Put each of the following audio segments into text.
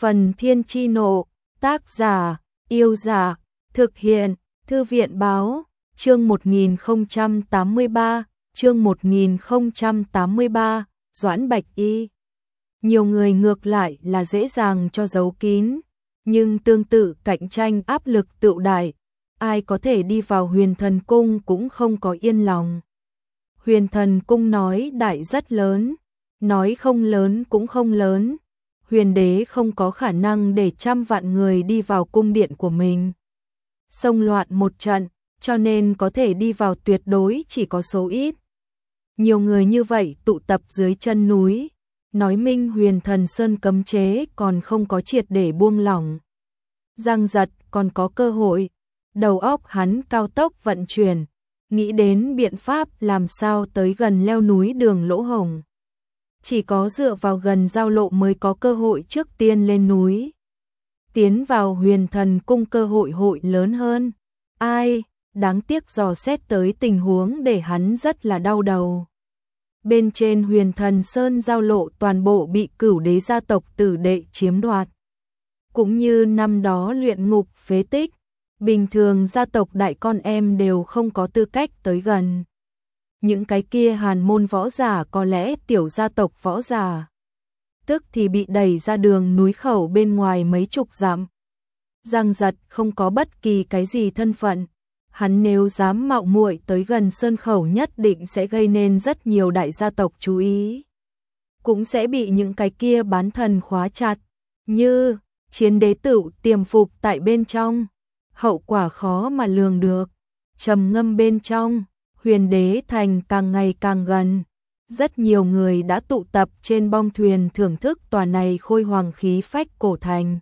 Phần Thiên Chi Nộ, tác giả, Yêu Giả, thực hiện, Thư viện Báo, chương 1083, Doãn Bạch Y. Nhiều người ngược lại là dễ dàng cho giấu kín, nhưng tương tự cạnh tranh áp lực tựu đại, ai có thể đi vào Huyền Thần Cung cũng không có yên lòng. Huyền Thần Cung nói đại rất lớn, nói không lớn cũng không lớn. Huyền đế không có khả năng để trăm vạn người đi vào cung điện của mình. Xông loạn một trận, cho nên có thể đi vào tuyệt đối chỉ có số ít. Nhiều người như vậy tụ tập dưới chân núi, nói minh Huyền Thần Sơn cấm chế còn không có triệt để buông lỏng. Giang Giật còn có cơ hội, đầu óc hắn cao tốc vận chuyển, nghĩ đến biện pháp làm sao tới gần leo núi đường lỗ hổng. Chỉ có dựa vào gần giao lộ mới có cơ hội trước tiên lên núi. Tiến vào Huyền Thần Cung cơ hội lớn hơn. Ai, đáng tiếc dò xét tới tình huống để hắn rất là đau đầu. Bên trên Huyền Thần Sơn giao lộ toàn bộ bị Cửu Đế gia tộc tử đệ chiếm đoạt. Cũng như năm đó luyện ngục phế tích, bình thường gia tộc đại con em đều không có tư cách tới gần. Những cái kia hàn môn võ giả có lẽ tiểu gia tộc võ giả, tức thì bị đẩy ra đường núi khẩu bên ngoài mấy chục dặm. Giang Giật không có bất kỳ cái gì thân phận, hắn nếu dám mạo muội tới gần sơn khẩu nhất định sẽ gây nên rất nhiều đại gia tộc chú ý. Cũng sẽ bị những cái kia bán thần khóa chặt, như Chiến Đế tựu tiềm phục tại bên trong, hậu quả khó mà lường được. Trầm ngâm bên trong, Huyền Đế thành càng ngày càng gần, rất nhiều người đã tụ tập trên bong thuyền thưởng thức tòa này khôi hoàng khí phách cổ thành.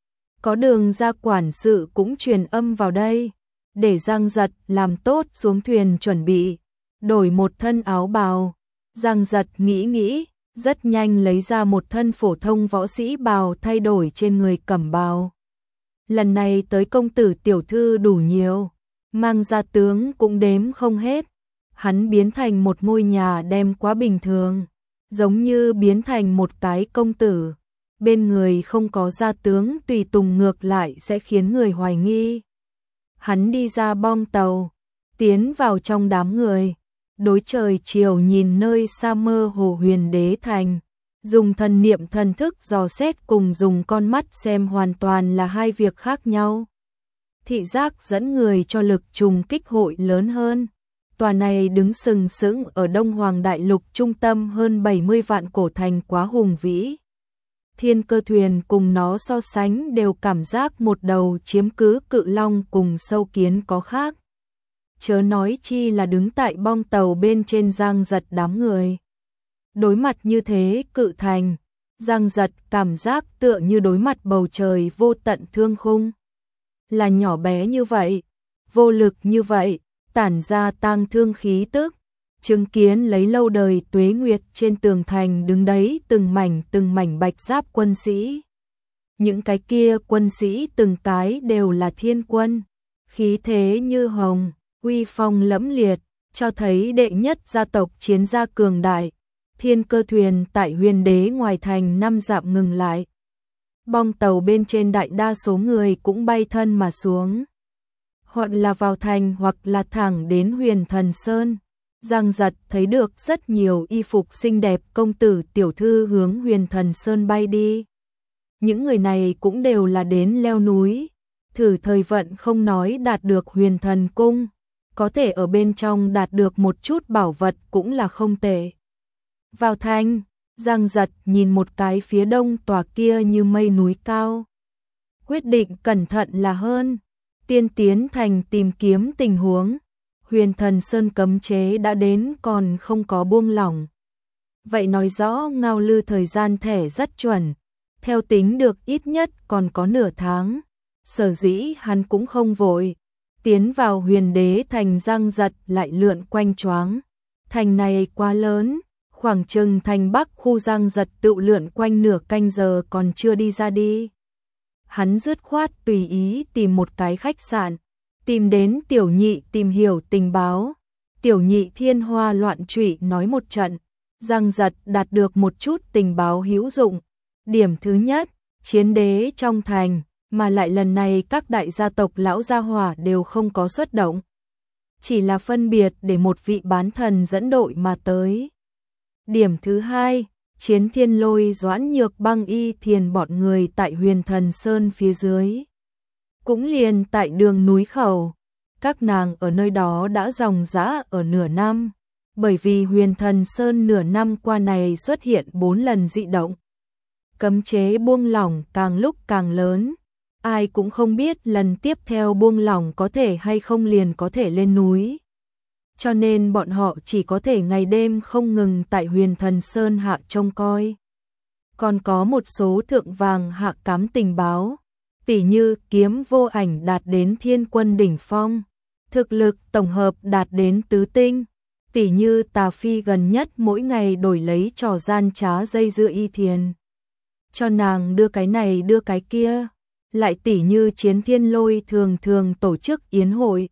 Có Đường gia quản sự cũng truyền âm vào đây, để Giang Giật làm tốt xuống thuyền chuẩn bị, đổi một thân áo bào. Giang Giật nghĩ, rất nhanh lấy ra một thân phổ thông võ sĩ bào thay đổi trên người cẩm bào. Lần này tới công tử tiểu thư đủ nhiều, mang ra tướng cũng đếm không hết. Hắn biến thành một ngôi nhà đem quá bình thường, giống như biến thành một cái công tử. Bên người không có gia tướng tùy tùng ngược lại sẽ khiến người hoài nghi. Hắn đi ra bong tàu, tiến vào trong đám người, đối trời chiều nhìn nơi xa mơ hồ Huyền Đế thành. Dùng thần niệm thần thức dò xét cùng dùng con mắt xem hoàn toàn là hai việc khác nhau. Thị giác dẫn người cho lực trùng kích hội lớn hơn. Tòa này đứng sừng sững ở Đông Hoàng Đại Lục trung tâm hơn 70 vạn cổ thành quá hùng vĩ. Thiên Cơ thuyền cùng nó so sánh đều cảm giác một đầu chiếm cứ cự long cùng sâu kiến có khác. Chớ nói chi là đứng tại bong tàu bên trên Giang Giật đám người. Đối mặt như thế cự thành, Giang Giật cảm giác tựa như đối mặt bầu trời vô tận thương khung. Là nhỏ bé như vậy, vô lực như vậy, tản ra tang thương khí tức, chứng kiến lấy lâu đời tuế nguyệt trên tường thành đứng đấy từng mảnh bạch giáp quân sĩ. Những cái kia quân sĩ từng cái đều là thiên quân, khí thế như hồng, uy phong lẫm liệt, cho thấy đệ nhất gia tộc chiến gia cường đại. Thiên Cơ thuyền tại Huyền Đế ngoài thành 5 dặm ngừng lại. Bong tàu bên trên đại đa số người cũng bay thân mà xuống. Hoặc là vào thành hoặc là thẳng đến Huyền Thần Sơn. Giang Giật thấy được rất nhiều y phục xinh đẹp công tử tiểu thư hướng Huyền Thần Sơn bay đi. Những người này cũng đều là đến leo núi, thử thời vận không nói đạt được Huyền Thần Cung, có thể ở bên trong đạt được một chút bảo vật cũng là không tệ. Vào thành, Giang Giật nhìn một cái phía đông tòa kia như mây núi cao. Quyết định cẩn thận là hơn, tiên tiến thành tìm kiếm tình huống. Huyền Thần Sơn cấm chế đã đến còn không có buông lỏng. Vậy nói rõ Ngao Lư thời gian thẻ rất chuẩn, theo tính được ít nhất còn có nửa tháng. Sở dĩ hắn cũng không vội, tiến vào Huyền Đế thành. Giang Giật lại lượn quanh choáng. Thành này quá lớn, khoảng chừng thành Bắc khu. Giang Giật tự lượn quanh nửa canh giờ còn chưa đi ra đi. Hắn dứt khoát tùy ý tìm một cái khách sạn, tìm đến Tiểu Nhị tìm hiểu tình báo. Tiểu Nhị thiên hoa loạn trụy nói một trận, Giang Giật đạt được một chút tình báo hữu dụng. Điểm thứ nhất, chiến đế trong thành, mà lại lần này các đại gia tộc lão gia hỏa đều không có xuất động. Chỉ là phân biệt để một vị bán thần dẫn đội mà tới. Điểm thứ hai, Chiến Thiên Lôi, Doãn Nhược Băng, Y Thiền bọn người tại Huyền Thần Sơn phía dưới. Cũng liền tại đường núi khẩu, các nàng ở nơi đó đã ròng rã ở nửa năm, bởi vì Huyền Thần Sơn nửa năm qua này xuất hiện 4 lần dị động. Cấm chế buông lỏng càng lúc càng lớn, ai cũng không biết lần tiếp theo buông lỏng có thể hay không liền có thể lên núi. Cho nên bọn họ chỉ có thể ngày đêm không ngừng tại Huyền Thần Sơn hạ trông coi. Còn có một số thượng vàng hạ cám tình báo, tỉ như Kiếm Vô Ảnh đạt đến thiên quân đỉnh phong, thực lực tổng hợp đạt đến tứ tinh, tỉ như Tà Phi gần nhất mỗi ngày đổi lấy trò gian trá dây dưa Y Thiền, cho nàng đưa cái này đưa cái kia, lại tỉ như Chiến Thiên Lôi thường thường tổ chức yến hội,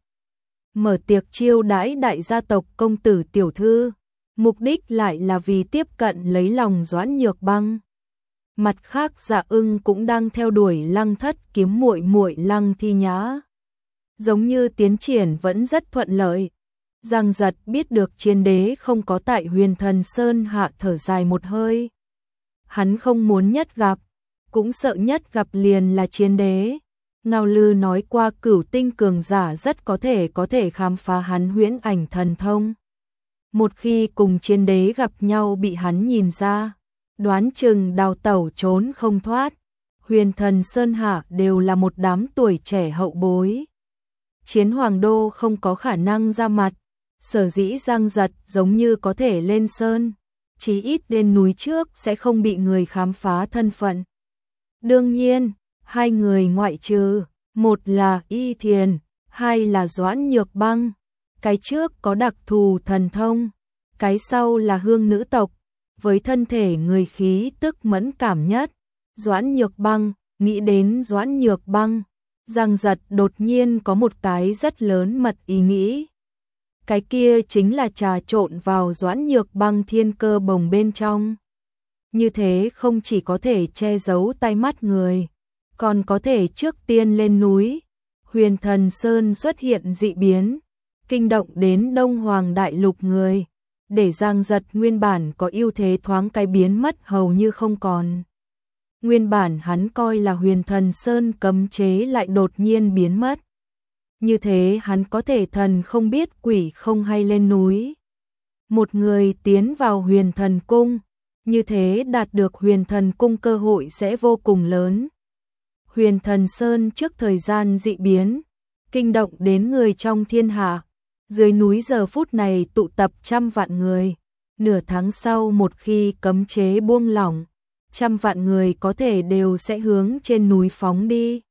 mở tiệc chiêu đãi đại gia tộc công tử tiểu thư, mục đích lại là vì tiếp cận lấy lòng Doãn Nhược Băng. Mặt khác Dạ Ưng cũng đang theo đuổi Lăng Thất kiếm muội muội Lăng Thi Nhã. Giống như tiến triển vẫn rất thuận lợi. Giang Giật biết được Chiến đế không có tại Huyền Thần Sơn hạ thở dài một hơi. Hắn không muốn nhất gặp, cũng sợ nhất gặp liền là Chiến đế. Ngao Lư nói qua Cửu tinh cường giả rất có thể khám phá hắn huyễn ảnh thần thông. Một khi cùng Chiến đế gặp nhau bị hắn nhìn ra, đoán chừng đào tẩu trốn không thoát. Huyền Thần Sơn hạ đều là một đám tuổi trẻ hậu bối. Chiến Hoàng Đô không có khả năng ra mặt, sở dĩ Giang Giật giống như có thể lên sơn, chí ít lên núi trước sẽ không bị người khám phá thân phận. Đương nhiên, hai người ngoại trừ, một là Y Thiền, hai là Doãn Nhược Băng. Cái trước có đặc thù thần thông, cái sau là hương nữ tộc, với thân thể người khí tức mẫn cảm nhất. Doãn Nhược Băng, nghĩ đến Doãn Nhược Băng, Giang Giật đột nhiên có một cái rất lớn mật ý nghĩ. Cái kia chính là trà trộn vào Doãn Nhược Băng thiên cơ bồng bên trong. Như thế không chỉ có thể che giấu tai mắt người, còn có thể trước tiên lên núi. Huyền Thần Sơn xuất hiện dị biến, kinh động đến Đông Hoàng Đại Lục người, để Giang Giật nguyên bản có ưu thế thoáng cái biến mất hầu như không còn. Nguyên bản hắn coi là Huyền Thần Sơn cấm chế lại đột nhiên biến mất. Như thế hắn có thể thần không biết quỷ không hay lên núi. Một người tiến vào Huyền Thần Cung, như thế đạt được Huyền Thần Cung cơ hội sẽ vô cùng lớn. Huyền Thần Sơn trước thời gian dị biến, kinh động đến người trong thiên hạ. Dưới núi giờ phút này tụ tập trăm vạn người. Nửa tháng sau một khi cấm chế buông lỏng, trăm vạn người có thể đều sẽ hướng trên núi phóng đi.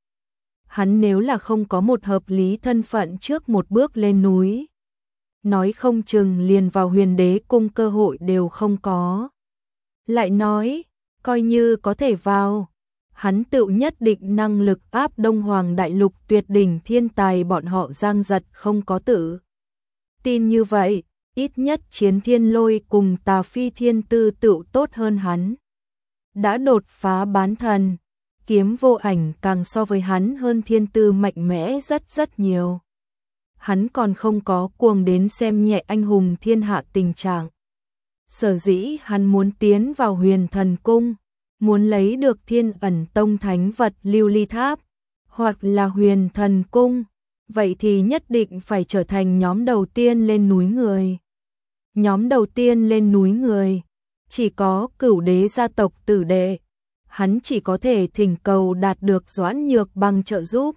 Hắn nếu là không có một hợp lý thân phận trước một bước lên núi, nói không chừng liền vào Huyền Đế Cung cơ hội đều không có. Lại nói, coi như có thể vào, hắn tự nhất định năng lực áp Đông Hoàng Đại Lục tuyệt đỉnh thiên tài bọn họ Giang Giật không có tự tin như vậy, ít nhất Chiến Thiên Lôi cùng Tà Phi thiên tư tựu tốt hơn hắn. Đã đột phá bán thần, Kiếm Vô Ảnh càng so với hắn hơn thiên tư mạnh mẽ rất nhiều. Hắn còn không có cuồng đến xem nhẹ anh hùng thiên hạ tình trạng. Sở dĩ hắn muốn tiến vào Huyền Thần Cung, muốn lấy được Thiên Ẩn Tông thánh vật Lưu Ly Tháp, hoặc là Huyền Thần Cung, vậy thì nhất định phải trở thành nhóm đầu tiên lên núi người. Nhóm đầu tiên lên núi người, chỉ có Cửu Đế gia tộc tử đệ, hắn chỉ có thể thỉnh cầu đạt được Doãn Nhược Băng trợ giúp.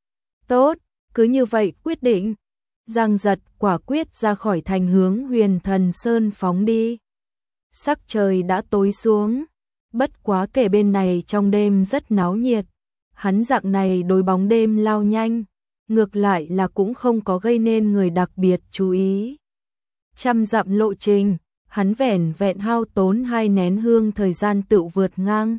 Tốt, cứ như vậy quyết định. Giang Giật quả quyết ra khỏi thành hướng Huyền Thần Sơn phóng đi. Sắc trời đã tối xuống, bất quá kể bên này trong đêm rất náo nhiệt. Hắn dạng này đối bóng đêm lao nhanh, ngược lại là cũng không có gây nên người đặc biệt chú ý. Trăm dặm lộ trình, hắn vẻn vẹn hao tốn 2 nén hương thời gian tự vượt ngang.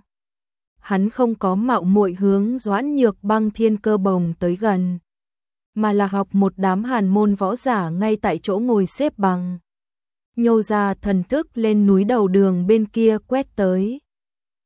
Hắn không có mạo muội hướng Doãn Nhược Băng thiên cơ bồng tới gần, mà là học một đám hàn môn võ giả ngay tại chỗ ngồi xếp bằng. Nhô ra thần thức lên núi đầu đường bên kia quét tới.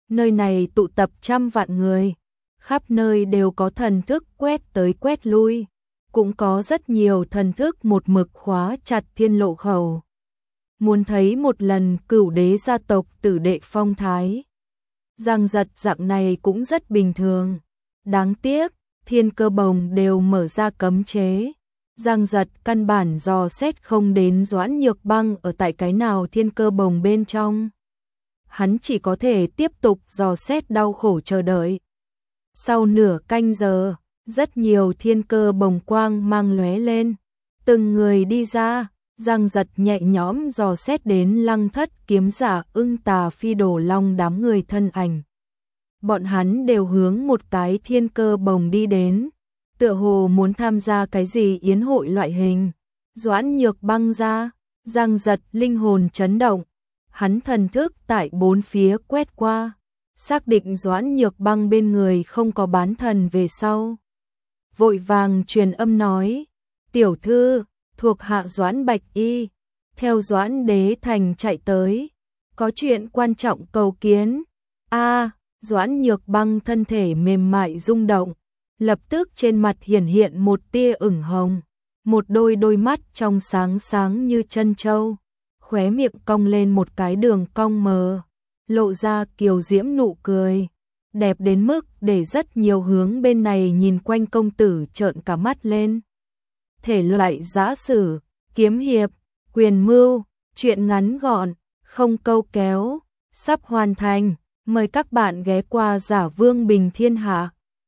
Nơi này tụ tập trăm vạn người, khắp nơi đều có thần thức quét tới quét lui, cũng có rất nhiều thần thức một mực khóa chặt thiên lộ khẩu. Muốn thấy một lần Cửu đế gia tộc tử đệ phong thái. Giang Giật dạng này cũng rất bình thường. Đáng tiếc, Thiên Cơ Bồng đều mở ra cấm chế. Giang Giật căn bản dò xét không đến Doãn Nhược Băng ở tại cái nào Thiên Cơ Bồng bên trong. Hắn chỉ có thể tiếp tục dò xét đau khổ chờ đợi. Sau nửa canh giờ, rất nhiều thiên cơ bồng quang mang lóe lên. Từng người đi ra, Giang Giật nhẹ nhõm dò xét đến Lăng Thất kiếm giả Ưng Tà Phi Đổ Long đám người thân ảnh. Bọn hắn đều hướng một cái thiên cơ bồng đi đến, tựa hồ muốn tham gia cái gì yến hội loại hình. Doãn Nhược Băng ra, Giang Giật linh hồn chấn động, hắn thần thức tại bốn phía quét qua, xác định Doãn Nhược Băng bên người không có bán thần về sau. Vội vàng truyền âm nói, tiểu thư, thuộc hạ Doãn Bạch Y, theo Doãn Đế Thành chạy tới, có chuyện quan trọng cầu kiến. Doãn Nhược Băng thân thể mềm mại rung động, lập tức trên mặt hiển hiện một tia ửng hồng, một đôi mắt trong sáng sáng như chân châu, khóe miệng cong lên một cái đường cong mờ, lộ ra kiều diễm nụ cười, đẹp đến mức để rất nhiều hướng bên này nhìn quanh công tử trợn cả mắt lên. Thể loại giã sử, kiếm hiệp, quyền mưu, truyện ngắn gọn, không câu kéo, sắp hoàn thành, mời các bạn ghé qua Giả Vương Bình Thiên Hạ.